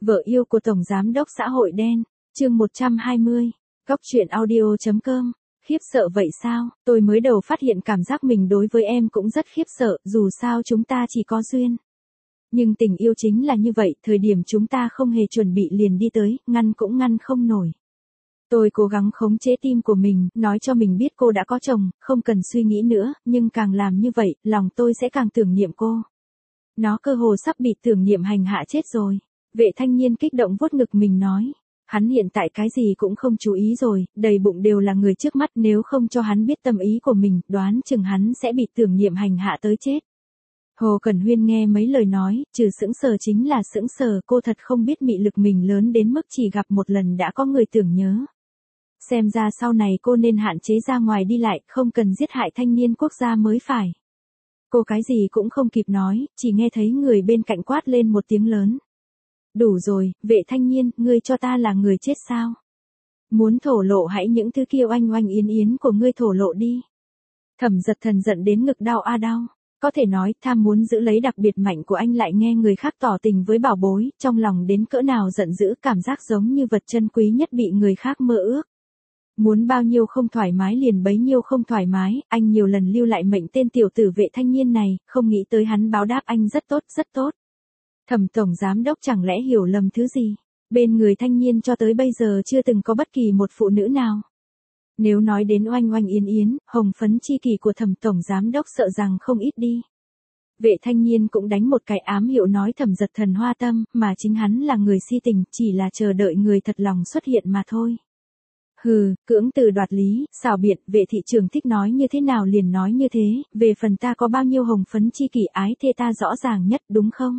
Vợ yêu của Tổng Giám đốc xã hội đen, chương 120, Góc truyện audio.com. Khiếp sợ vậy sao, tôi mới đầu phát hiện cảm giác mình đối với em cũng rất khiếp sợ, dù sao chúng ta chỉ có duyên. Nhưng tình yêu chính là như vậy, thời điểm chúng ta không hề chuẩn bị liền đi tới, ngăn cũng ngăn không nổi. Tôi cố gắng khống chế tim của mình, nói cho mình biết cô đã có chồng, không cần suy nghĩ nữa, nhưng càng làm như vậy, lòng tôi sẽ càng tưởng niệm cô. Nó cơ hồ sắp bị tưởng niệm hành hạ chết rồi. Vệ thanh niên kích động vuốt ngực mình nói. Hắn hiện tại cái gì cũng không chú ý rồi, đầy bụng đều là người trước mắt, nếu không cho hắn biết tâm ý của mình, đoán chừng hắn sẽ bị tưởng niệm hành hạ tới chết. Hồ Cẩn Huyên nghe mấy lời nói, trừ sững sờ chính là sững sờ, cô thật không biết mị lực mình lớn đến mức chỉ gặp một lần đã có người tưởng nhớ. Xem ra sau này cô nên hạn chế ra ngoài đi lại, không cần giết hại thanh niên quốc gia mới phải. Cô cái gì cũng không kịp nói, chỉ nghe thấy người bên cạnh quát lên một tiếng lớn. Đủ rồi, vệ thanh niên, ngươi cho ta là người chết sao? Muốn thổ lộ hãy những thứ kia oanh oanh yến yến của ngươi thổ lộ đi. Thẩm Giật Thần giận đến ngực đau a đau. Có thể nói, tham muốn giữ lấy đặc biệt mạnh của anh lại nghe người khác tỏ tình với bảo bối, trong lòng đến cỡ nào giận dữ, cảm giác giống như vật chân quý nhất bị người khác mơ ước. Muốn bao nhiêu không thoải mái liền bấy nhiêu không thoải mái, anh nhiều lần lưu lại mệnh tên tiểu tử vệ thanh niên này, không nghĩ tới hắn báo đáp anh rất tốt rất tốt. Thẩm Tổng Giám đốc chẳng lẽ hiểu lầm thứ gì? Bên người thanh niên cho tới bây giờ chưa từng có bất kỳ một phụ nữ nào. Nếu nói đến oanh oanh yến yến, hồng phấn chi kỷ của Thẩm Tổng Giám đốc sợ rằng không ít đi. Vệ thanh niên cũng đánh một cái ám hiệu nói Thẩm Giật Thần hoa tâm, mà chính hắn là người si tình, chỉ là chờ đợi người thật lòng xuất hiện mà thôi. Hừ, cưỡng từ đoạt lý, xảo biện, vệ thị trường thích nói như thế nào liền nói như thế, về phần ta có bao nhiêu hồng phấn chi kỷ ái thê ta rõ ràng nhất đúng không?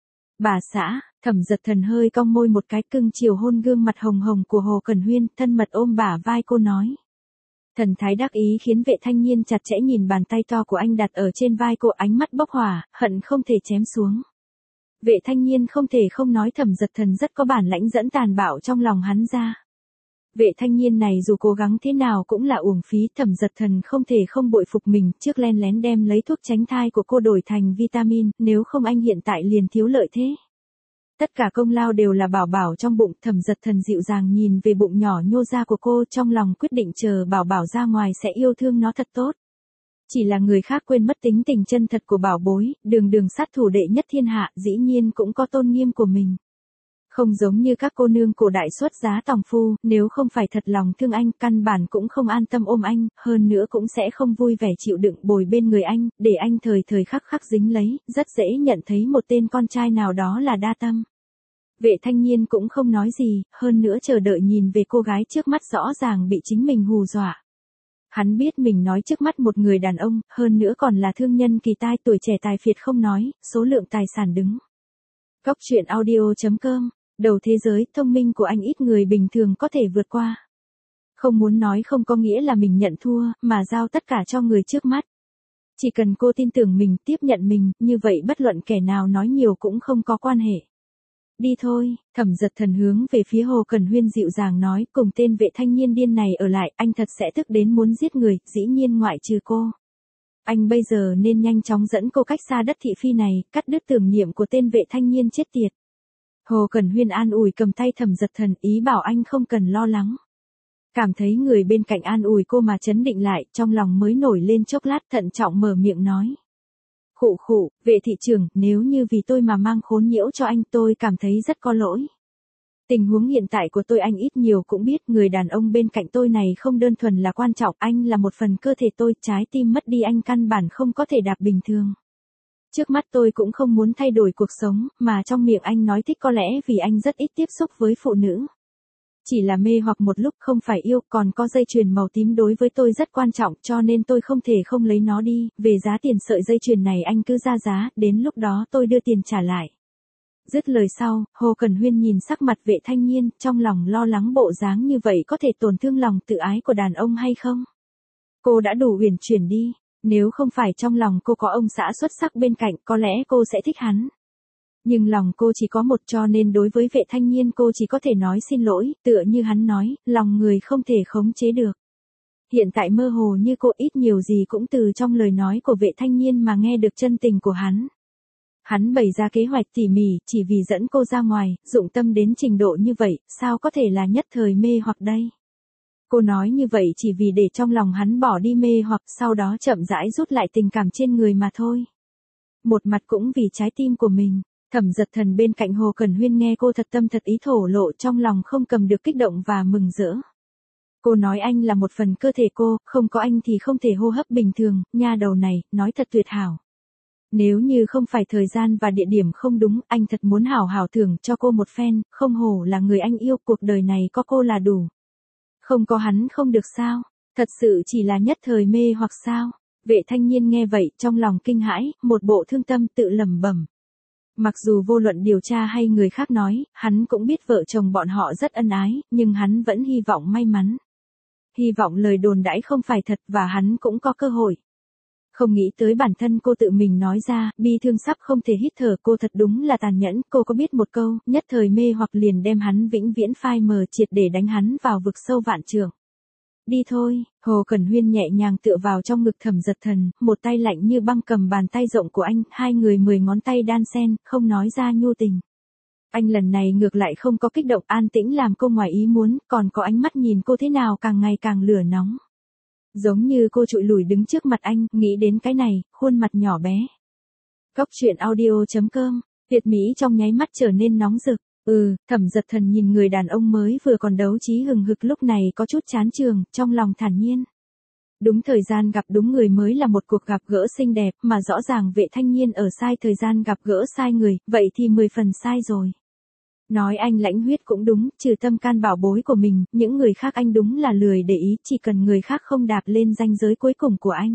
Bà xã, Thẩm Giật Thần hơi cong môi một cái cưng chiều hôn gương mặt hồng hồng của Hồ Cẩn Huyên, thân mật ôm bả vai cô nói. Thần thái đắc ý khiến vệ thanh niên chặt chẽ nhìn bàn tay to của anh đặt ở trên vai cô, ánh mắt bốc hỏa, hận không thể chém xuống. Vệ thanh niên không thể không nói Thẩm Giật Thần rất có bản lãnh dẫn tàn bạo trong lòng hắn ra. Vệ thanh niên này dù cố gắng thế nào cũng là uổng phí, Thẩm Giật Thần không thể không bội phục mình, trước len lén đem lấy thuốc tránh thai của cô đổi thành vitamin, nếu không anh hiện tại liền thiếu lợi thế. Tất cả công lao đều là bảo bảo trong bụng, Thẩm Giật Thần dịu dàng nhìn về bụng nhỏ nhô ra của cô, trong lòng quyết định chờ bảo bảo ra ngoài sẽ yêu thương nó thật tốt. Chỉ là người khác quên mất tính tình chân thật của bảo bối, đường sát thủ đệ nhất thiên hạ, dĩ nhiên cũng có tôn nghiêm của mình. Không giống như các cô nương cổ đại xuất giá tòng phu, nếu không phải thật lòng thương anh, căn bản cũng không an tâm ôm anh, hơn nữa cũng sẽ không vui vẻ chịu đựng bồi bên người anh, để anh thời thời khắc khắc dính lấy, rất dễ nhận thấy một tên con trai nào đó là đa tâm. Vệ thanh niên cũng không nói gì, hơn nữa chờ đợi nhìn về cô gái trước mắt rõ ràng bị chính mình hù dọa. Hắn biết mình nói trước mắt một người đàn ông, hơn nữa còn là thương nhân kỳ tai, tuổi trẻ tài phiệt không nói, số lượng tài sản đứng. Góc truyện audio.com. Đầu thế giới, thông minh của anh ít người bình thường có thể vượt qua. Không muốn nói không có nghĩa là mình nhận thua, mà giao tất cả cho người trước mắt. Chỉ cần cô tin tưởng mình, tiếp nhận mình, như vậy bất luận kẻ nào nói nhiều cũng không có quan hệ. Đi thôi, Thẩm Giật Thần hướng về phía Hồ Cẩn Huyên dịu dàng nói, cùng tên vệ thanh niên điên này ở lại, anh thật sẽ tức đến muốn giết người, dĩ nhiên ngoại trừ cô. Anh bây giờ nên nhanh chóng dẫn cô cách xa đất thị phi này, cắt đứt tưởng niệm của tên vệ thanh niên chết tiệt. Hồ Cẩn Huyên an ủi cầm tay Thẩm Giật Thần, ý bảo anh không cần lo lắng. Cảm thấy người bên cạnh an ủi cô mà chấn định lại, trong lòng mới nổi lên chốc lát, thận trọng mở miệng nói. Khụ khụ, vệ thị trưởng, nếu như vì tôi mà mang khốn nhiễu cho anh, tôi cảm thấy rất có lỗi. Tình huống hiện tại của tôi anh ít nhiều cũng biết, người đàn ông bên cạnh tôi này không đơn thuần là quan trọng, anh là một phần cơ thể tôi, trái tim mất đi anh căn bản không có thể đạp bình thường. Trước mắt tôi cũng không muốn thay đổi cuộc sống, mà trong miệng anh nói thích có lẽ vì anh rất ít tiếp xúc với phụ nữ. Chỉ là mê hoặc một lúc không phải yêu, còn có dây chuyền màu tím đối với tôi rất quan trọng cho nên tôi không thể không lấy nó đi, về giá tiền sợi dây chuyền này anh cứ ra giá, đến lúc đó tôi đưa tiền trả lại. Dứt lời sau, Hồ Cẩn Huyên nhìn sắc mặt vệ thanh niên, trong lòng lo lắng bộ dáng như vậy có thể tổn thương lòng tự ái của đàn ông hay không? Cô đã đủ uyển chuyển đi. Nếu không phải trong lòng cô có ông xã xuất sắc bên cạnh, có lẽ cô sẽ thích hắn. Nhưng lòng cô chỉ có một cho nên đối với vệ thanh niên cô chỉ có thể nói xin lỗi, tựa như hắn nói, lòng người không thể khống chế được. Hiện tại mơ hồ như cô ít nhiều gì cũng từ trong lời nói của vệ thanh niên mà nghe được chân tình của hắn. Hắn bày ra kế hoạch tỉ mỉ chỉ vì dẫn cô ra ngoài, dụng tâm đến trình độ như vậy, sao có thể là nhất thời mê hoặc đây. Cô nói như vậy chỉ vì để trong lòng hắn bỏ đi mê hoặc sau đó chậm rãi rút lại tình cảm trên người mà thôi. Một mặt cũng vì trái tim của mình. Thẩm Dật Thần bên cạnh Hồ Cẩn Huyên nghe cô thật tâm thật ý thổ lộ trong lòng không cầm được kích động và mừng rỡ. Cô nói anh là một phần cơ thể cô, không có anh thì không thể hô hấp bình thường, nha đầu này, nói thật tuyệt hảo. Nếu như không phải thời gian và địa điểm không đúng, anh thật muốn hảo hảo thưởng cho cô một phen, không hổ là người anh yêu, cuộc đời này có cô là đủ. Không có hắn không được sao, thật sự chỉ là nhất thời mê hoặc sao. Vệ Thanh Nhiên nghe vậy trong lòng kinh hãi, một bộ thương tâm tự lẩm bẩm. Mặc dù vô luận điều tra hay người khác nói, hắn cũng biết vợ chồng bọn họ rất ân ái, nhưng hắn vẫn hy vọng may mắn. Hy vọng lời đồn đãi không phải thật và hắn cũng có cơ hội. Không nghĩ tới bản thân cô tự mình nói ra, bi thương sắp không thể hít thở, cô thật đúng là tàn nhẫn, cô có biết một câu, nhất thời mê hoặc liền đem hắn vĩnh viễn phai mờ triệt để đánh hắn vào vực sâu vạn trượng. Đi thôi, Hồ Cẩn Huyên nhẹ nhàng tựa vào trong ngực Thẩm Dật Thần, một tay lạnh như băng cầm bàn tay rộng của anh, hai người 10 ngón tay đan xen, không nói ra nhu tình. Anh lần này ngược lại không có kích động, an tĩnh làm cô ngoài ý muốn, còn có ánh mắt nhìn cô thế nào càng ngày càng lửa nóng. Giống như cô trụi lủi đứng trước mặt anh, nghĩ đến cái này, khuôn mặt nhỏ bé. Góc truyện audio.com, Việt Mỹ trong nháy mắt trở nên nóng rực. Thẩm Dật Thần nhìn người đàn ông mới vừa còn đấu trí hừng hực lúc này có chút chán chường, trong lòng thản nhiên. Đúng thời gian gặp đúng người mới là một cuộc gặp gỡ xinh đẹp, mà rõ ràng Vệ Thanh Nhiên ở sai thời gian gặp gỡ sai người, vậy thì 10 phần sai rồi. Nói anh lãnh huyết cũng đúng, trừ tâm can bảo bối của mình, những người khác anh đúng là lười để ý, chỉ cần người khác không đạp lên ranh giới cuối cùng của anh.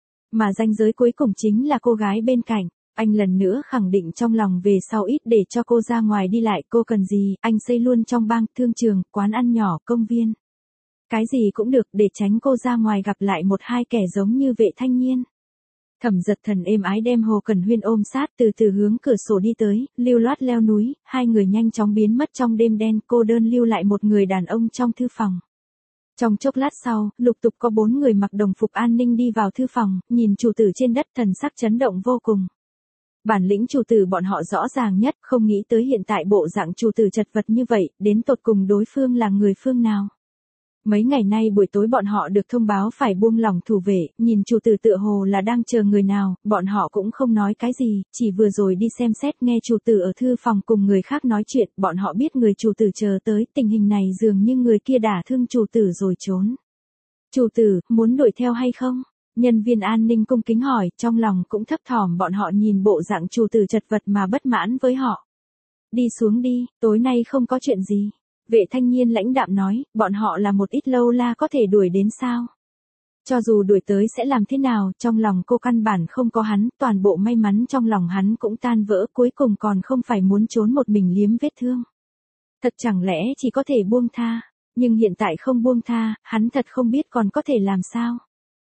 Mà ranh giới cuối cùng chính là cô gái bên cạnh. Anh lần nữa khẳng định trong lòng về sau ít để cho cô ra ngoài đi lại, cô cần gì, anh xây luôn trong bang, thương trường, quán ăn nhỏ, công viên. Cái gì cũng được để tránh cô ra ngoài gặp lại một hai kẻ giống như Vệ Thanh Nhiên. Thẩm Dật Thần êm ái đem Hồ Cẩn Huyên ôm sát từ từ hướng cửa sổ đi tới, lưu loát leo núi, hai người nhanh chóng biến mất trong đêm đen, cô đơn lưu lại một người đàn ông trong thư phòng. Trong chốc lát sau, lục tục có 4 người mặc đồng phục an ninh đi vào thư phòng, nhìn chủ tử trên đất thần sắc chấn động vô cùng. Bản lĩnh chủ tử bọn họ rõ ràng nhất, không nghĩ tới hiện tại bộ dạng chủ tử chật vật như vậy, đến tột cùng đối phương là người phương nào. Mấy ngày nay buổi tối bọn họ được thông báo phải buông lỏng thủ vệ, nhìn chủ tử tựa hồ là đang chờ người nào, bọn họ cũng không nói cái gì, chỉ vừa rồi đi xem xét nghe chủ tử ở thư phòng cùng người khác nói chuyện, bọn họ biết người chủ tử chờ tới, tình hình này dường như người kia đả thương chủ tử rồi trốn. Chủ tử, muốn đuổi theo hay không? Nhân viên an ninh cung kính hỏi, trong lòng cũng thấp thỏm, bọn họ nhìn bộ dạng chủ tử chật vật mà bất mãn với họ. Đi xuống đi, tối nay không có chuyện gì. Vệ Thanh Nhiên lãnh đạm nói, bọn họ là một ít lâu la có thể đuổi đến sao? Cho dù đuổi tới sẽ làm thế nào, trong lòng cô căn bản không có hắn, toàn bộ may mắn trong lòng hắn cũng tan vỡ, cuối cùng còn không phải muốn trốn một mình liếm vết thương. Thật chẳng lẽ chỉ có thể buông tha, nhưng hiện tại không buông tha, hắn thật không biết còn có thể làm sao.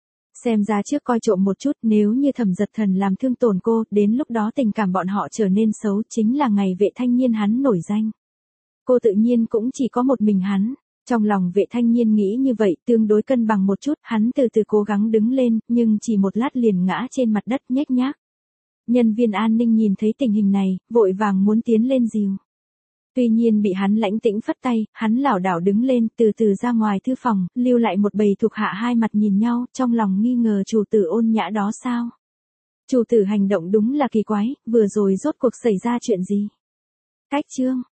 Xem ra trước coi trộm một chút, nếu như Thẩm Dật Thần làm thương tổn cô, đến lúc đó tình cảm bọn họ trở nên xấu, chính là ngày Vệ Thanh Nhiên hắn nổi danh. Cô tự nhiên cũng chỉ có một mình hắn. Trong lòng Vệ Thanh Nhiên nghĩ như vậy, tương đối cân bằng một chút, hắn từ từ cố gắng đứng lên, nhưng chỉ một lát liền ngã trên mặt đất nhếch nhác. Nhân viên an ninh nhìn thấy tình hình này, vội vàng muốn tiến lên dìu. Tuy nhiên bị hắn lãnh tĩnh phất tay, hắn lảo đảo đứng lên, từ từ ra ngoài thư phòng, lưu lại một bầy thuộc hạ hai mặt nhìn nhau, trong lòng nghi ngờ chủ tử ôn nhã đó sao. Chủ tử hành động đúng là kỳ quái, vừa rồi rốt cuộc xảy ra chuyện gì. Cách chương.